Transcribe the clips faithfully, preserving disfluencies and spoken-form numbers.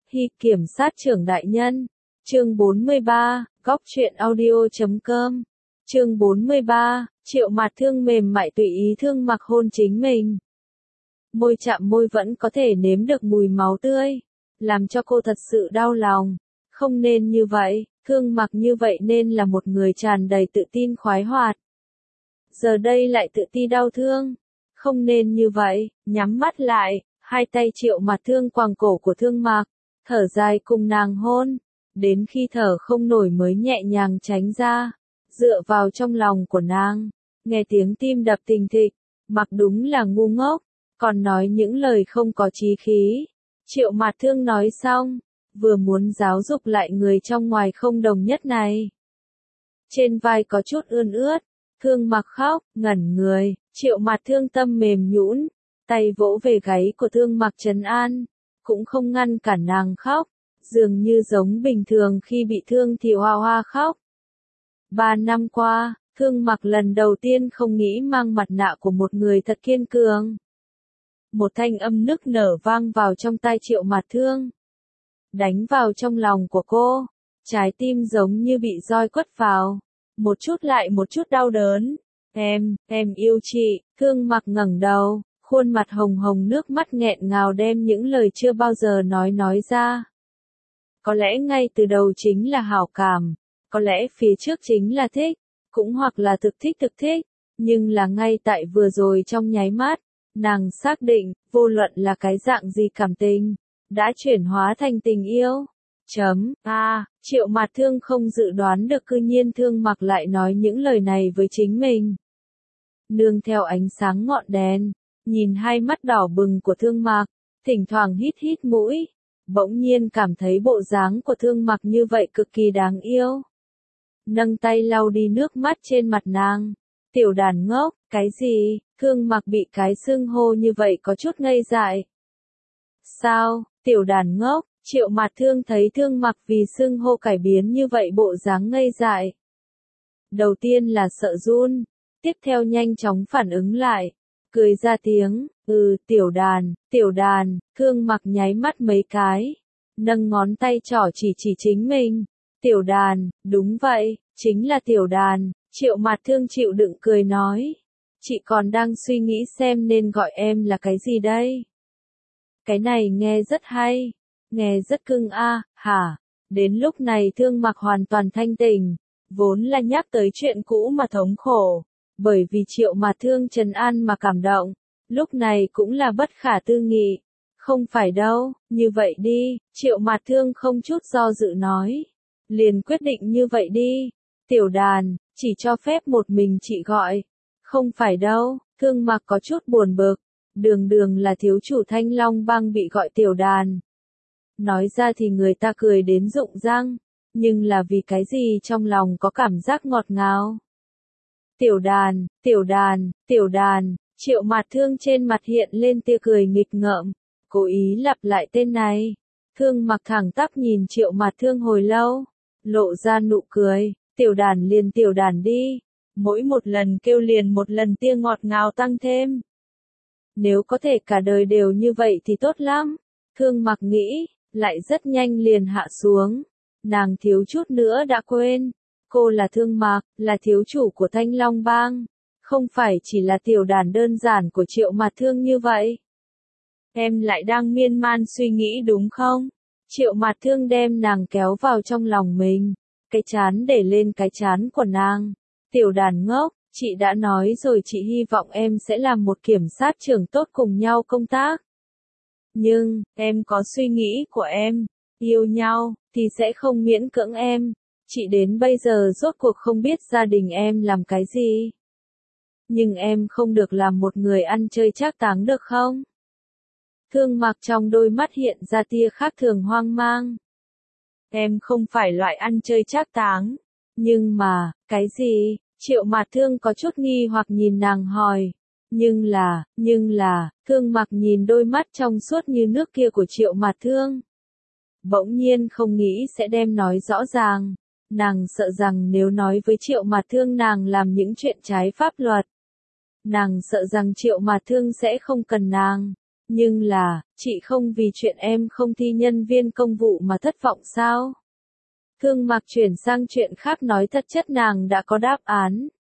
Hi kiểm sát trưởng đại nhân. Chương bốn mươi ba, góc truyện audio chấm com. Chương bốn mươi ba, Triệu Mạt Thương mềm mại tùy ý Thương Mặc hôn chính mình. Môi chạm môi vẫn có thể nếm được mùi máu tươi, làm cho cô thật sự đau lòng. Không nên như vậy, Thương Mặc như vậy nên là một người tràn đầy tự tin khoái hoạt. Giờ đây lại tự ti đau thương. Không nên như vậy, nhắm mắt lại, hai tay Triệu Mạt Thương quàng cổ của Thương Mặc, thở dài cùng nàng hôn, đến khi thở không nổi mới nhẹ nhàng tránh ra, dựa vào trong lòng của nàng, nghe tiếng tim đập thình thịch, Mặc đúng là ngu ngốc, còn nói những lời không có chí khí. Triệu Mạt Thương nói xong, vừa muốn giáo dục lại người trong ngoài không đồng nhất này. Trên vai có chút ươn ướt, Thương Mặc khóc, ngẩn người, Triệu Mạt Thương tâm mềm nhũn, tay vỗ về gáy của Thương Mặc trấn an, cũng không ngăn cản nàng khóc, dường như giống bình thường khi bị thương thì hoa hoa khóc. Ba năm qua, Thương Mặc lần đầu tiên không nghĩ mang mặt nạ của một người thật kiên cường. Một thanh âm nức nở vang vào trong tai Triệu Mạt Thương, đánh vào trong lòng của cô, trái tim giống như bị roi quất vào, một chút lại một chút đau đớn. Em, em yêu chị. Thương Mặc ngẩng đầu, khuôn mặt hồng hồng, nước mắt nghẹn ngào đem những lời chưa bao giờ nói nói ra. Có lẽ ngay từ đầu chính là hảo cảm, có lẽ phía trước chính là thích, cũng hoặc là thực thích thực thích, nhưng là ngay tại vừa rồi trong nháy mắt, nàng xác định, vô luận là cái dạng gì cảm tình, đã chuyển hóa thành tình yêu. Chấm, a, à, Triệu Mạt Thương không dự đoán được cư nhiên Thương Mặc lại nói những lời này với chính mình. Nương theo ánh sáng ngọn đèn, nhìn hai mắt đỏ bừng của Thương Mặc, thỉnh thoảng hít hít mũi, bỗng nhiên cảm thấy bộ dáng của Thương Mặc như vậy cực kỳ đáng yêu. Nâng tay lau đi nước mắt trên mặt nàng. Tiểu đàn ngốc, cái gì? Thương Mặc bị cái xưng hô như vậy có chút ngây dại. Sao, tiểu đàn ngốc? Triệu Mạt Thương thấy Thương Mặc vì xưng hô cải biến như vậy bộ dáng ngây dại. Đầu tiên là sợ run, tiếp theo nhanh chóng phản ứng lại, cười ra tiếng, ừ, tiểu đàn, tiểu đàn. Thương Mặc nháy mắt mấy cái, nâng ngón tay trỏ chỉ chỉ chính mình. Tiểu đàn, đúng vậy, chính là tiểu đàn. Triệu Mạt Thương chịu đựng cười nói, chị còn đang suy nghĩ xem nên gọi em là cái gì đây. Cái này nghe rất hay, nghe rất cưng a, à, hả? Đến lúc này Thương Mặc hoàn toàn thanh tỉnh, vốn là nhắc tới chuyện cũ mà thống khổ, bởi vì Triệu Mạt Thương trấn an mà cảm động, lúc này cũng là bất khả tư nghị. Không phải đâu, như vậy đi. Triệu Mạt Thương không chút do dự nói, liền quyết định như vậy đi. Tiểu đàn, chỉ cho phép một mình chị gọi. Không phải đâu. Thương Mặc có chút buồn bực, đường đường là thiếu chủ Thanh Long Bang bị gọi tiểu đàn. Nói ra thì người ta cười đến rụng răng, nhưng là vì cái gì trong lòng có cảm giác ngọt ngào. Tiểu đàn, tiểu đàn, tiểu đàn. Triệu Mạt Thương trên mặt hiện lên tia cười nghịch ngợm, cố ý lặp lại tên này. Thương Mặc thẳng tắp nhìn Triệu Mạt Thương hồi lâu, lộ ra nụ cười. Tiểu đàn liền tiểu đàn đi, mỗi một lần kêu liền một lần tia ngọt ngào tăng thêm. Nếu có thể cả đời đều như vậy thì tốt lắm. Thương Mặc nghĩ, lại rất nhanh liền hạ xuống. Nàng thiếu chút nữa đã quên, cô là Thương Mặc, là thiếu chủ của Thanh Long Bang, không phải chỉ là tiểu đàn đơn giản của Triệu Mạt Thương như vậy. Em lại đang miên man suy nghĩ đúng không? Triệu Mạt Thương đem nàng kéo vào trong lòng mình, cái chán để lên cái chán của nàng. Tiểu đàn ngốc, chị đã nói rồi, chị hy vọng em sẽ làm một kiểm sát trưởng tốt cùng nhau công tác. Nhưng, em có suy nghĩ của em, yêu nhau, thì sẽ không miễn cưỡng em. Chị đến bây giờ rốt cuộc không biết gia đình em làm cái gì. Nhưng em không được làm một người ăn chơi trác táng được không? Thương Mặc trong đôi mắt hiện ra tia khác thường hoang mang. Em không phải loại ăn chơi trác táng. Nhưng mà, cái gì? Triệu Mạt Thương có chút nghi hoặc nhìn nàng hỏi. Nhưng là, nhưng là, Thương Mặc nhìn đôi mắt trong suốt như nước kia của Triệu Mạt Thương. Bỗng nhiên không nghĩ sẽ đem nói rõ ràng. Nàng sợ rằng nếu nói với Triệu Mạt Thương nàng làm những chuyện trái pháp luật, nàng sợ rằng Triệu Mạt Thương sẽ không cần nàng. Nhưng là, Chị không vì chuyện em không thi nhân viên công vụ mà thất vọng sao? Thương Mặc chuyển sang chuyện khác nói thật chất nàng đã có đáp án.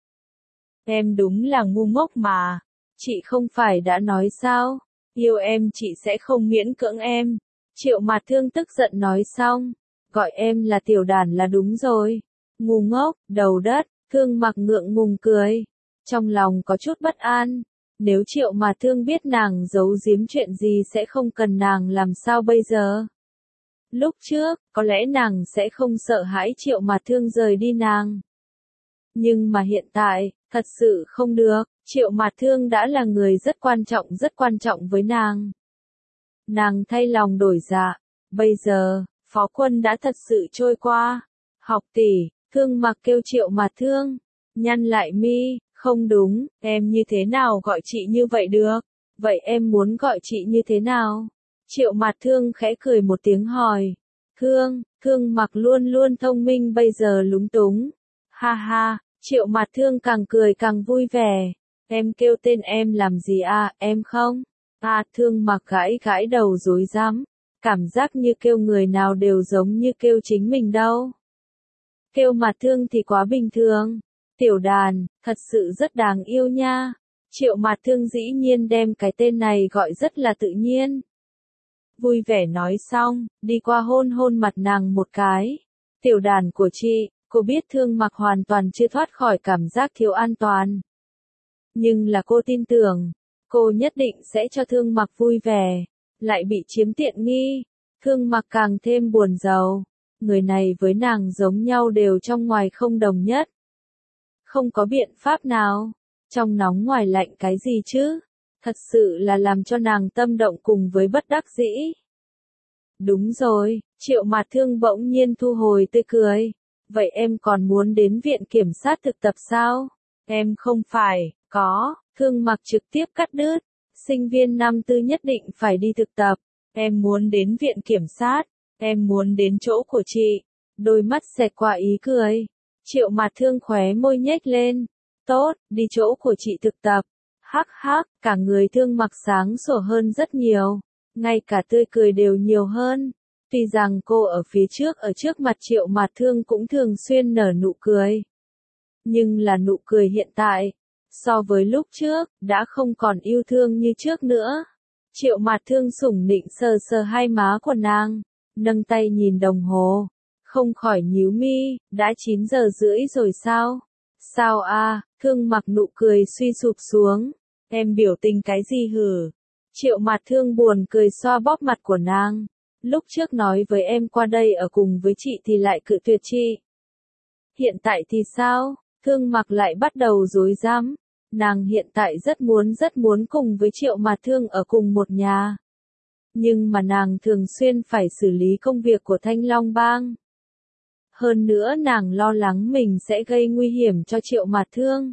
Em đúng là ngu ngốc mà. Chị không phải đã nói sao? Yêu em chị sẽ không miễn cưỡng em. Triệu Mạt Thương tức giận nói xong. Gọi em là tiểu đàn là đúng rồi. Ngu ngốc, đầu đất, Thương Mặc ngượng ngùng cười. Trong lòng có chút bất an. Nếu Triệu Mạt Thương biết nàng giấu giếm chuyện gì sẽ không cần nàng làm sao bây giờ? Lúc trước, có lẽ nàng sẽ không sợ hãi Triệu Mạt Thương rời đi nàng. Nhưng mà hiện tại, thật sự không được, Triệu Mạt Thương đã là người rất quan trọng rất quan trọng với nàng. Nàng thay lòng đổi dạ, bây giờ, Phó Quân đã thật sự trôi qua. Học tỷ, Thương Mặc kêu Triệu Mạt Thương, nhăn lại mi, không đúng, em như thế nào gọi chị như vậy được, vậy em muốn gọi chị như thế nào? Triệu Mạt Thương khẽ cười một tiếng hỏi. Thương, Thương Mặc luôn luôn thông minh bây giờ lúng túng. Ha ha, Triệu Mạt Thương càng cười càng vui vẻ. Em kêu tên em làm gì à, em không? À, Thương Mặc gãi gãi đầu rối rắm. Cảm giác như kêu người nào đều giống như kêu chính mình đâu. Kêu Mạt Thương thì quá bình thường. Tiểu đàn, thật sự rất đáng yêu nha. Triệu Mạt Thương dĩ nhiên đem cái tên này gọi rất là tự nhiên. Vui vẻ nói xong, đi qua hôn hôn mặt nàng một cái. Tiểu đàn của chị, cô biết Thương Mặc hoàn toàn chưa thoát khỏi cảm giác thiếu an toàn. Nhưng là cô tin tưởng, cô nhất định sẽ cho Thương Mặc vui vẻ, lại bị chiếm tiện nghi. Thương Mặc càng thêm buồn rầu. Người này với nàng giống nhau đều trong ngoài không đồng nhất. Không có biện pháp nào. Trong nóng ngoài lạnh cái gì chứ? Thật sự là làm cho nàng tâm động cùng với bất đắc dĩ. Đúng rồi, Triệu Mạt Thương bỗng nhiên thu hồi tươi cười. Vậy em còn muốn đến viện kiểm sát thực tập sao? Em không phải, có, Thương Mặc trực tiếp cắt đứt. Sinh viên năm tư nhất định phải đi thực tập. Em muốn đến viện kiểm sát. Em muốn đến chỗ của chị. Đôi mắt xẹt qua ý cười. Triệu Mạt Thương khóe môi nhếch lên. Tốt, đi chỗ của chị thực tập. Hắc hắc, cả người Thương Mặc sáng sủa hơn rất nhiều. Ngay cả tươi cười đều nhiều hơn. Tuy rằng cô ở phía trước ở trước mặt Triệu Mạt Thương cũng thường xuyên nở nụ cười. Nhưng là nụ cười hiện tại, so với lúc trước, đã không còn yêu thương như trước nữa. Triệu Mạt Thương sủng nịnh sờ sờ hai má của nàng, nâng tay nhìn đồng hồ. Không khỏi nhíu mi, đã chín giờ rưỡi rồi sao? Sao a? Thương Mặc nụ cười suy sụp xuống. Em biểu tình cái gì hử? Triệu Mạt Thương buồn cười xoa bóp mặt của nàng. Lúc trước nói với em qua đây ở cùng với chị thì lại cự tuyệt chị. Hiện tại thì sao? Thương Mặc lại bắt đầu rối rắm. Nàng hiện tại rất muốn rất muốn cùng với Triệu Mạt Thương ở cùng một nhà. Nhưng mà nàng thường xuyên phải xử lý công việc của Thanh Long Bang. Hơn nữa nàng lo lắng mình sẽ gây nguy hiểm cho Triệu Mạt Thương.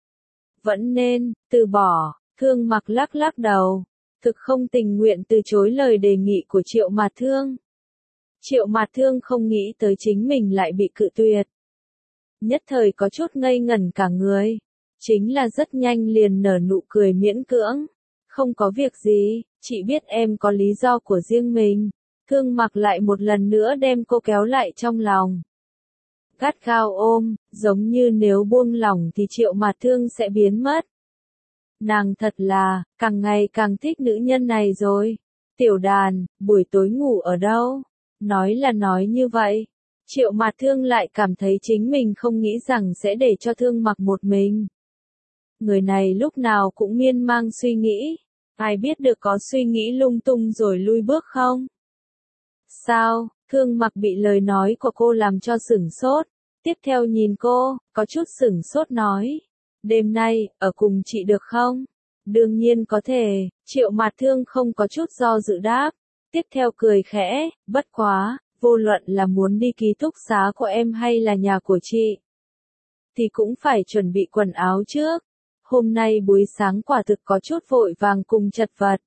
Vẫn nên, từ bỏ, Thương Mặc lắc lắc đầu. Thực không tình nguyện từ chối lời đề nghị của Triệu Mạt Thương. Triệu Mạt Thương không nghĩ tới chính mình lại bị cự tuyệt. Nhất thời có chút ngây ngẩn cả người. Chính là rất nhanh liền nở nụ cười miễn cưỡng. Không có việc gì, chị biết em có lý do của riêng mình. Thương Mặc lại một lần nữa đem cô kéo lại trong lòng. Gắt gao ôm, giống như nếu buông lỏng thì Triệu Mạt Thương sẽ biến mất. Nàng thật là, càng ngày càng thích nữ nhân này rồi. Tiểu đàn, buổi tối ngủ ở đâu? Nói là nói như vậy. Triệu Mạt Thương lại cảm thấy chính mình không nghĩ rằng sẽ để cho Thương Mặc một mình. Người này lúc nào cũng miên man suy nghĩ. Ai biết được có suy nghĩ lung tung rồi lui bước không? Sao? Thương Mặc bị lời nói của cô làm cho sửng sốt. Tiếp theo nhìn cô, có chút sửng sốt nói. Đêm nay, ở cùng chị được không? Đương nhiên có thể, Triệu Mạt Thương không có chút do dự đáp. Tiếp theo cười khẽ, bất quá, vô luận là muốn đi ký túc xá của em hay là nhà của chị. Thì cũng phải chuẩn bị quần áo trước. Hôm nay buổi sáng quả thực có chút vội vàng cùng chật vật.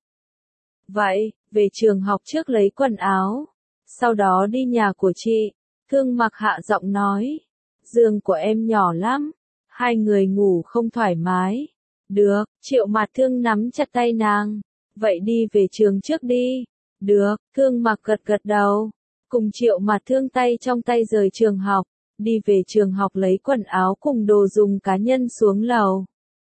Vậy, về trường học trước lấy quần áo. Sau đó đi nhà của chị. Thương Mặc hạ giọng nói. Giường của em nhỏ lắm. Hai người ngủ không thoải mái. Được, Triệu Mạt Thương nắm chặt tay nàng. vậy đi về trường trước đi. Được, Thương Mặc gật gật đầu. Cùng Triệu Mạt Thương tay trong tay rời trường học, đi về trường học lấy quần áo cùng đồ dùng cá nhân xuống lầu.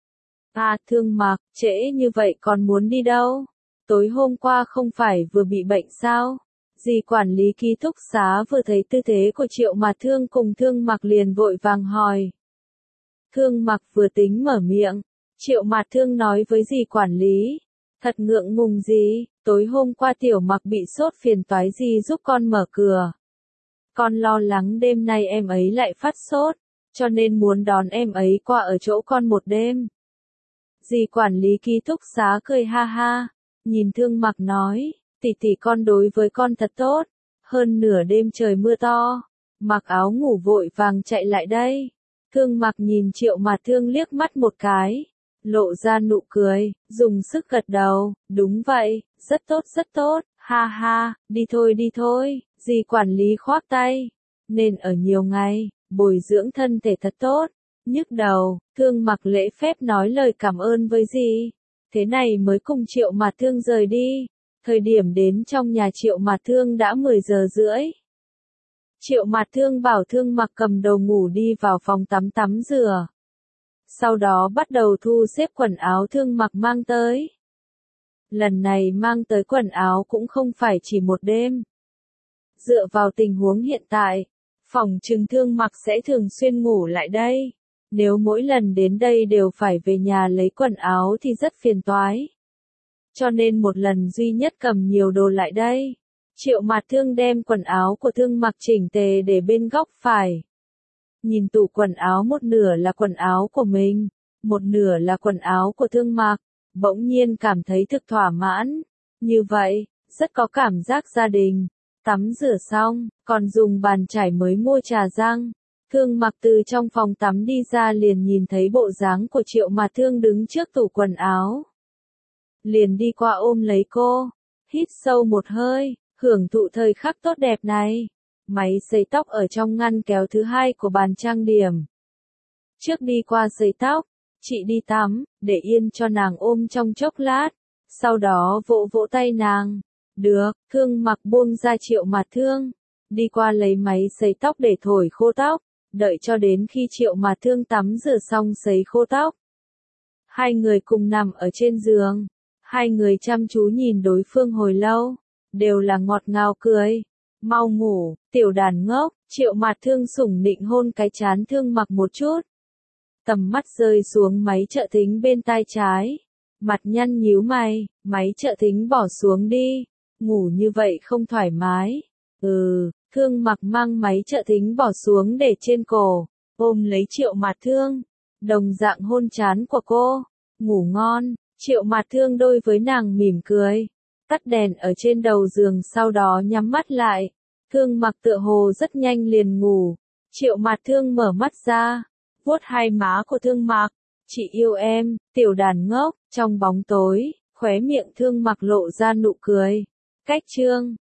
À, Thương Mặc, trễ như vậy còn muốn đi đâu? Tối hôm qua không phải vừa bị bệnh sao? Dì quản lý ký túc xá vừa thấy tư thế của Triệu Mạt Thương cùng Thương Mặc liền vội vàng hỏi. Thương Mặc vừa tính mở miệng, Triệu Mạt Thương nói với dì quản lý. Thật ngượng ngùng gì, tối hôm qua Tiểu Mặc bị sốt phiền toái gì giúp con mở cửa. Con lo lắng đêm nay em ấy lại phát sốt, cho nên muốn đón em ấy qua ở chỗ con một đêm. Dì quản lý ký túc xá cười ha ha, nhìn Thương Mặc nói, tỷ tỷ con đối với con thật tốt, hơn nửa đêm trời mưa to, mặc áo ngủ vội vàng chạy lại đây. Thương Mặc nhìn Triệu Mạt Thương liếc mắt một cái, lộ ra nụ cười, dùng sức gật đầu, đúng vậy, rất tốt rất tốt, ha ha, đi thôi đi thôi, dì quản lý khoác tay, nên ở nhiều ngày, bồi dưỡng thân thể thật tốt, nhức đầu, Thương Mặc lễ phép nói lời cảm ơn với dì, thế này mới cùng Triệu Mạt Thương rời đi, thời điểm đến trong nhà Triệu Mạt Thương đã mười giờ rưỡi. Triệu Mạt Thương bảo Thương Mặc cầm đồ ngủ đi vào phòng tắm tắm rửa. Sau đó bắt đầu thu xếp quần áo Thương Mặc mang tới. Lần này mang tới quần áo cũng không phải chỉ một đêm. Dựa vào tình huống hiện tại, phòng trừng Thương Mặc sẽ thường xuyên ngủ lại đây. Nếu mỗi lần đến đây đều phải về nhà lấy quần áo thì rất phiền toái. Cho nên một lần duy nhất cầm nhiều đồ lại đây. Triệu Mạt Thương đem quần áo của Thương Mặc chỉnh tề để bên góc phải. Nhìn tủ quần áo, một nửa là quần áo của mình, một nửa là quần áo của Thương Mặc, bỗng nhiên cảm thấy thực thỏa mãn. Như vậy, rất có cảm giác gia đình. Tắm rửa xong, còn dùng bàn chải mới mua trà răng. Thương Mặc từ trong phòng tắm đi ra liền nhìn thấy bộ dáng của Triệu Mạt Thương đứng trước tủ quần áo. Liền đi qua ôm lấy cô, hít sâu một hơi, hưởng thụ thời khắc tốt đẹp này. Máy sấy tóc ở trong ngăn kéo thứ hai của bàn trang điểm. Trước đi qua sấy tóc, chị đi tắm, để yên cho nàng ôm trong chốc lát, sau đó vỗ vỗ tay nàng. Được, Thương Mặc buông ra Triệu Mạt Thương, đi qua lấy máy sấy tóc để thổi khô tóc, đợi cho đến khi Triệu Mạt Thương tắm rửa xong sấy khô tóc. Hai người cùng nằm ở trên giường, hai người chăm chú nhìn đối phương hồi lâu, đều là ngọt ngào cười. Mau ngủ, tiểu đàn ngốc, Triệu Mạt Thương sủng nịnh hôn cái trán Thương Mặc một chút. Tầm mắt rơi xuống máy trợ thính bên tai trái. Mặt nhăn nhíu mày, máy trợ thính bỏ xuống đi. Ngủ như vậy không thoải mái. Ừ, Thương Mặc mang máy trợ thính bỏ xuống để trên cổ, ôm lấy Triệu Mạt Thương. Đồng dạng hôn trán của cô. Ngủ ngon, Triệu Mạt Thương đôi với nàng mỉm cười. Tắt đèn ở trên đầu giường sau đó nhắm mắt lại. Thương Mặc tựa hồ rất nhanh liền ngủ. Triệu Mạt Thương mở mắt ra, vuốt hai má của Thương Mặc. Chị yêu em, tiểu đàn ngốc, trong bóng tối, khóe miệng Thương Mặc lộ ra nụ cười. Cách chương